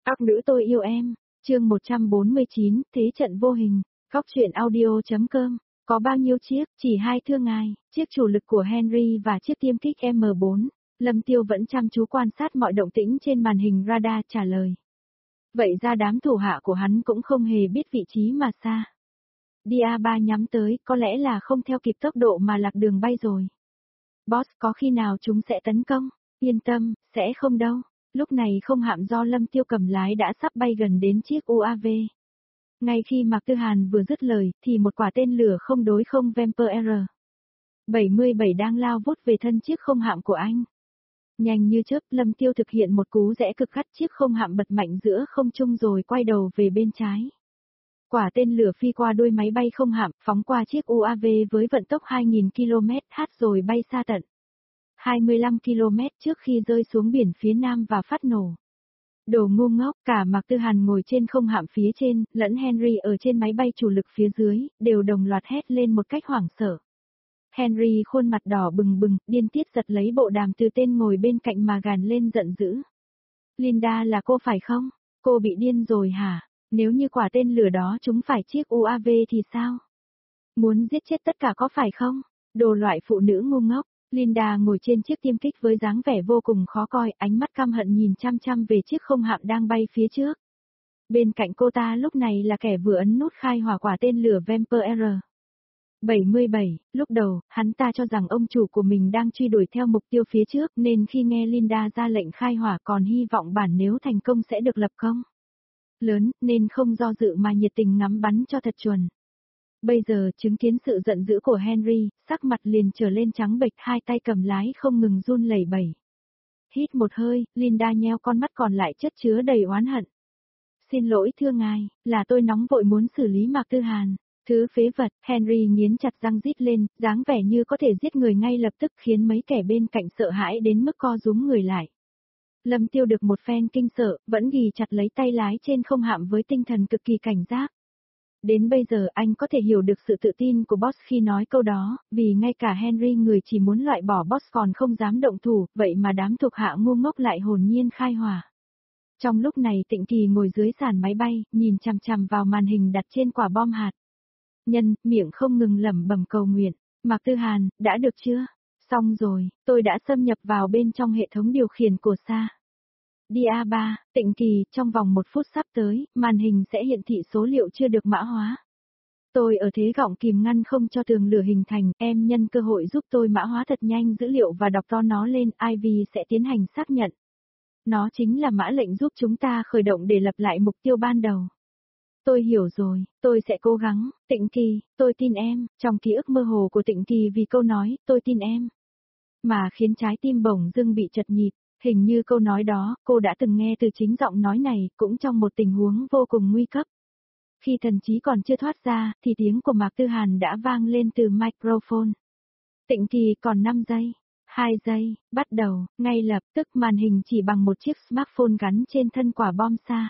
Các nữ tôi yêu em, chương 149, Thế trận vô hình, Góc truyện audio.com, có bao nhiêu chiếc, chỉ hai thưa ngài, chiếc chủ lực của Henry và chiếc tiêm kích M4, Lâm Tiêu vẫn chăm chú quan sát mọi động tĩnh trên màn hình radar trả lời. Vậy ra đám thủ hạ của hắn cũng không hề biết vị trí mà xa. DA3 nhắm tới, có lẽ là không theo kịp tốc độ mà lạc đường bay rồi. Boss, có khi nào chúng sẽ tấn công? Yên tâm, sẽ không đâu. Lúc này không hạm do Lâm Tiêu cầm lái đã sắp bay gần đến chiếc UAV. Ngay khi Mạc Tư Hàn vừa dứt lời, thì một quả tên lửa không đối không Vamper R-77 đang lao vút về thân chiếc không hạm của anh. Nhanh như chớp, Lâm Tiêu thực hiện một cú rẽ cực gắt, chiếc không hạm bật mạnh giữa không trung rồi quay đầu về bên trái. Quả tên lửa phi qua đuôi máy bay không hạm, phóng qua chiếc UAV với vận tốc 2.000 km/h rồi bay xa tận 25 km trước khi rơi xuống biển phía nam và phát nổ. Đồ ngu ngốc, cả Mạc Tư Hàn ngồi trên không hạm phía trên, lẫn Henry ở trên máy bay chủ lực phía dưới, đều đồng loạt hét lên một cách hoảng sợ. Henry khuôn mặt đỏ bừng bừng, điên tiết giật lấy bộ đàm từ tên ngồi bên cạnh mà gàn lên giận dữ. Linda, là cô phải không? Cô bị điên rồi hả? Nếu như quả tên lửa đó trúng phải chiếc UAV thì sao? Muốn giết chết tất cả có phải không? Đồ loại phụ nữ ngu ngốc. Linda ngồi trên chiếc tiêm kích với dáng vẻ vô cùng khó coi, ánh mắt căm hận nhìn chăm chăm về chiếc không hạm đang bay phía trước. Bên cạnh cô ta lúc này là kẻ vừa ấn nút khai hỏa quả tên lửa Vamper R-77, lúc đầu, hắn ta cho rằng ông chủ của mình đang truy đuổi theo mục tiêu phía trước nên khi nghe Linda ra lệnh khai hỏa còn hy vọng bản nếu thành công sẽ được lập công lớn, nên không do dự mà nhiệt tình ngắm bắn cho thật chuẩn. Bây giờ chứng kiến sự giận dữ của Henry, sắc mặt liền trở lên trắng bệch, hai tay cầm lái không ngừng run lẩy bẩy. Hít một hơi, Linda nheo con mắt còn lại chất chứa đầy oán hận. Xin lỗi thưa ngài, là tôi nóng vội muốn xử lý Mạc Tư Hàn. Thứ phế vật, Henry nghiến chặt răng rít lên, dáng vẻ như có thể giết người ngay lập tức khiến mấy kẻ bên cạnh sợ hãi đến mức co rúm người lại. Lâm Tiêu được một phen kinh sợ, vẫn ghì chặt lấy tay lái trên không hạm với tinh thần cực kỳ cảnh giác. Đến bây giờ anh có thể hiểu được sự tự tin của boss khi nói câu đó, vì ngay cả Henry người chỉ muốn loại bỏ boss còn không dám động thủ, vậy mà đám thuộc hạ ngu ngốc lại hồn nhiên khai hỏa. Trong lúc này Tịnh Kỳ ngồi dưới sàn máy bay, nhìn chằm chằm vào màn hình đặt trên quả bom hạt. Miệng không ngừng lẩm bẩm cầu nguyện. Mạc Tư Hàn, đã được chưa? Xong rồi, tôi đã xâm nhập vào bên trong hệ thống điều khiển của SA. DA3, Tịnh Kỳ, trong vòng 1 phút sắp tới, màn hình sẽ hiển thị số liệu chưa được mã hóa. Tôi ở thế gọng kìm ngăn không cho tường lửa hình thành, em nhân cơ hội giúp tôi mã hóa thật nhanh dữ liệu và đọc to nó lên, Ivy sẽ tiến hành xác nhận. Nó chính là mã lệnh giúp chúng ta khởi động để lập lại mục tiêu ban đầu. Tôi hiểu rồi, tôi sẽ cố gắng, Tịnh Kỳ, tôi tin em, trong ký ức mơ hồ của Tịnh Kỳ vì câu nói, tôi tin em. Mà khiến trái tim bỗng dưng bị chật nhịp. Hình như câu nói đó, cô đã từng nghe từ chính giọng nói này, cũng trong một tình huống vô cùng nguy cấp. Khi thần trí còn chưa thoát ra, thì tiếng của Mạc Tư Hàn đã vang lên từ microphone. Tịnh Kỳ còn 5 giây, 2 giây, bắt đầu, ngay lập tức màn hình chỉ bằng một chiếc smartphone gắn trên thân quả bom xa.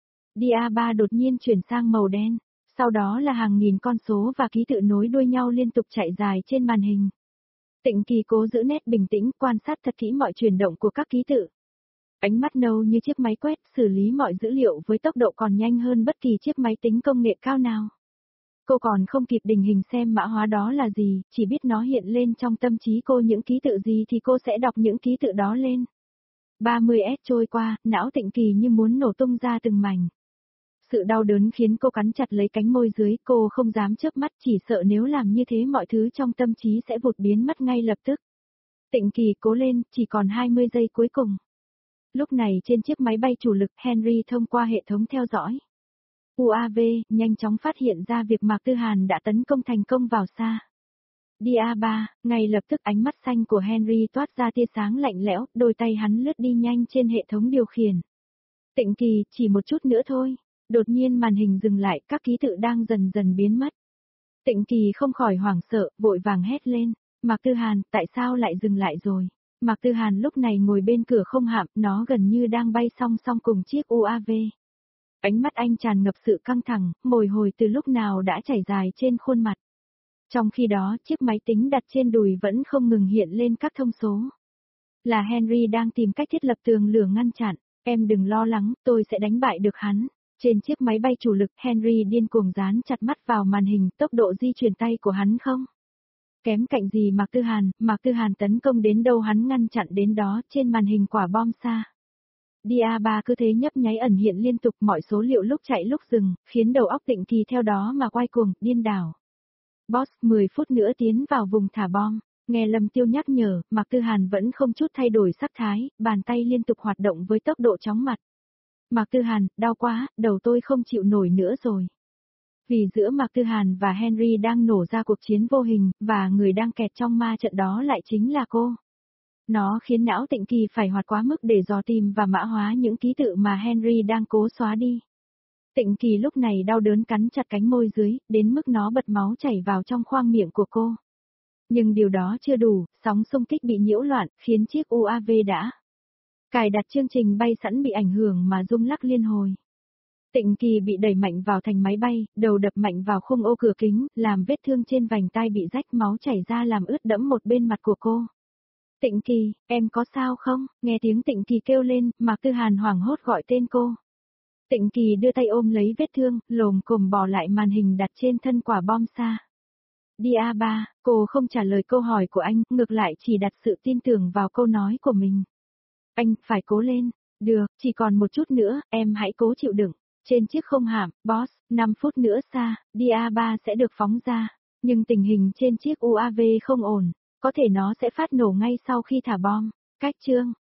DA3 đột nhiên chuyển sang màu đen, sau đó là hàng nghìn con số và ký tự nối đuôi nhau liên tục chạy dài trên màn hình. Tịnh Kỳ cố giữ nét bình tĩnh, quan sát thật kỹ mọi chuyển động của các ký tự. Ánh mắt nâu như chiếc máy quét, xử lý mọi dữ liệu với tốc độ còn nhanh hơn bất kỳ chiếc máy tính công nghệ cao nào. Cô còn không kịp định hình xem mã hóa đó là gì, chỉ biết nó hiện lên trong tâm trí cô những ký tự gì thì cô sẽ đọc những ký tự đó lên. 30S trôi qua, não Tịnh Kỳ như muốn nổ tung ra từng mảnh. Sự đau đớn khiến cô cắn chặt lấy cánh môi dưới, cô không dám chớp mắt, chỉ sợ nếu làm như thế mọi thứ trong tâm trí sẽ vụt biến mất ngay lập tức. Tịnh Kỳ cố lên, chỉ còn 20 giây cuối cùng. Lúc này trên chiếc máy bay chủ lực, Henry thông qua hệ thống theo dõi UAV, nhanh chóng phát hiện ra việc Mạc Tư Hàn đã tấn công thành công vào xa. DA3, ngay lập tức ánh mắt xanh của Henry toát ra tia sáng lạnh lẽo, đôi tay hắn lướt đi nhanh trên hệ thống điều khiển. Tịnh Kỳ, chỉ một chút nữa thôi. Đột nhiên màn hình dừng lại, các ký tự đang dần dần biến mất. Tịnh Kỳ không khỏi hoảng sợ, vội vàng hét lên. Mạc Tư Hàn, tại sao lại dừng lại rồi? Mạc Tư Hàn lúc này ngồi bên cửa không hạm, nó gần như đang bay song song cùng chiếc UAV. Ánh mắt anh tràn ngập sự căng thẳng, mồ hôi từ lúc nào đã chảy dài trên khuôn mặt. Trong khi đó, chiếc máy tính đặt trên đùi vẫn không ngừng hiện lên các thông số. Là Henry đang tìm cách thiết lập tường lửa ngăn chặn. Em đừng lo lắng, tôi sẽ đánh bại được hắn. Trên chiếc máy bay chủ lực, Henry điên cuồng dán chặt mắt vào màn hình, tốc độ di chuyển tay của hắn không kém cạnh gì Mạc Tư Hàn tấn công đến đâu hắn ngăn chặn đến đó, trên màn hình quả bom xa. DA3 cứ thế nhấp nháy ẩn hiện liên tục, mọi số liệu lúc chạy lúc dừng, khiến đầu óc Tịnh Kỳ theo đó mà quay cuồng, điên đảo. Boss, 10 phút nữa tiến vào vùng thả bom. Nghe Lâm Tiêu nhắc nhở, Mạc Tư Hàn vẫn không chút thay đổi sắc thái, bàn tay liên tục hoạt động với tốc độ chóng mặt. Mạc Tư Hàn, đau quá, đầu tôi không chịu nổi nữa rồi. Vì giữa Mạc Tư Hàn và Henry đang nổ ra cuộc chiến vô hình, và người đang kẹt trong ma trận đó lại chính là cô. Nó khiến não Tịnh Kỳ phải hoạt quá mức để dò tìm và mã hóa những ký tự mà Henry đang cố xóa đi. Tịnh Kỳ lúc này đau đớn cắn chặt cánh môi dưới, đến mức nó bật máu chảy vào trong khoang miệng của cô. Nhưng điều đó chưa đủ, sóng xung kích bị nhiễu loạn, khiến chiếc UAV đã cài đặt chương trình bay sẵn bị ảnh hưởng mà rung lắc liên hồi. Tịnh Kỳ bị đẩy mạnh vào thành máy bay, đầu đập mạnh vào khung ô cửa kính, làm vết thương trên vành tai bị rách, máu chảy ra làm ướt đẫm một bên mặt của cô. Tịnh Kỳ, em có sao không? Nghe tiếng Tịnh Kỳ kêu lên, Mạc Tư Hàn hoảng hốt gọi tên cô. Tịnh Kỳ đưa tay ôm lấy vết thương, lồm cồm bỏ lại màn hình đặt trên thân quả bom xa. DA3, cô không trả lời câu hỏi của anh, ngược lại chỉ đặt sự tin tưởng vào câu nói của mình. Anh, phải cố lên. Được, chỉ còn một chút nữa, em hãy cố chịu đựng. Trên chiếc không hạm, Boss, 5 phút nữa xa, DA3 sẽ được phóng ra. Nhưng tình hình trên chiếc UAV không ổn, có thể nó sẽ phát nổ ngay sau khi thả bom. Cách chương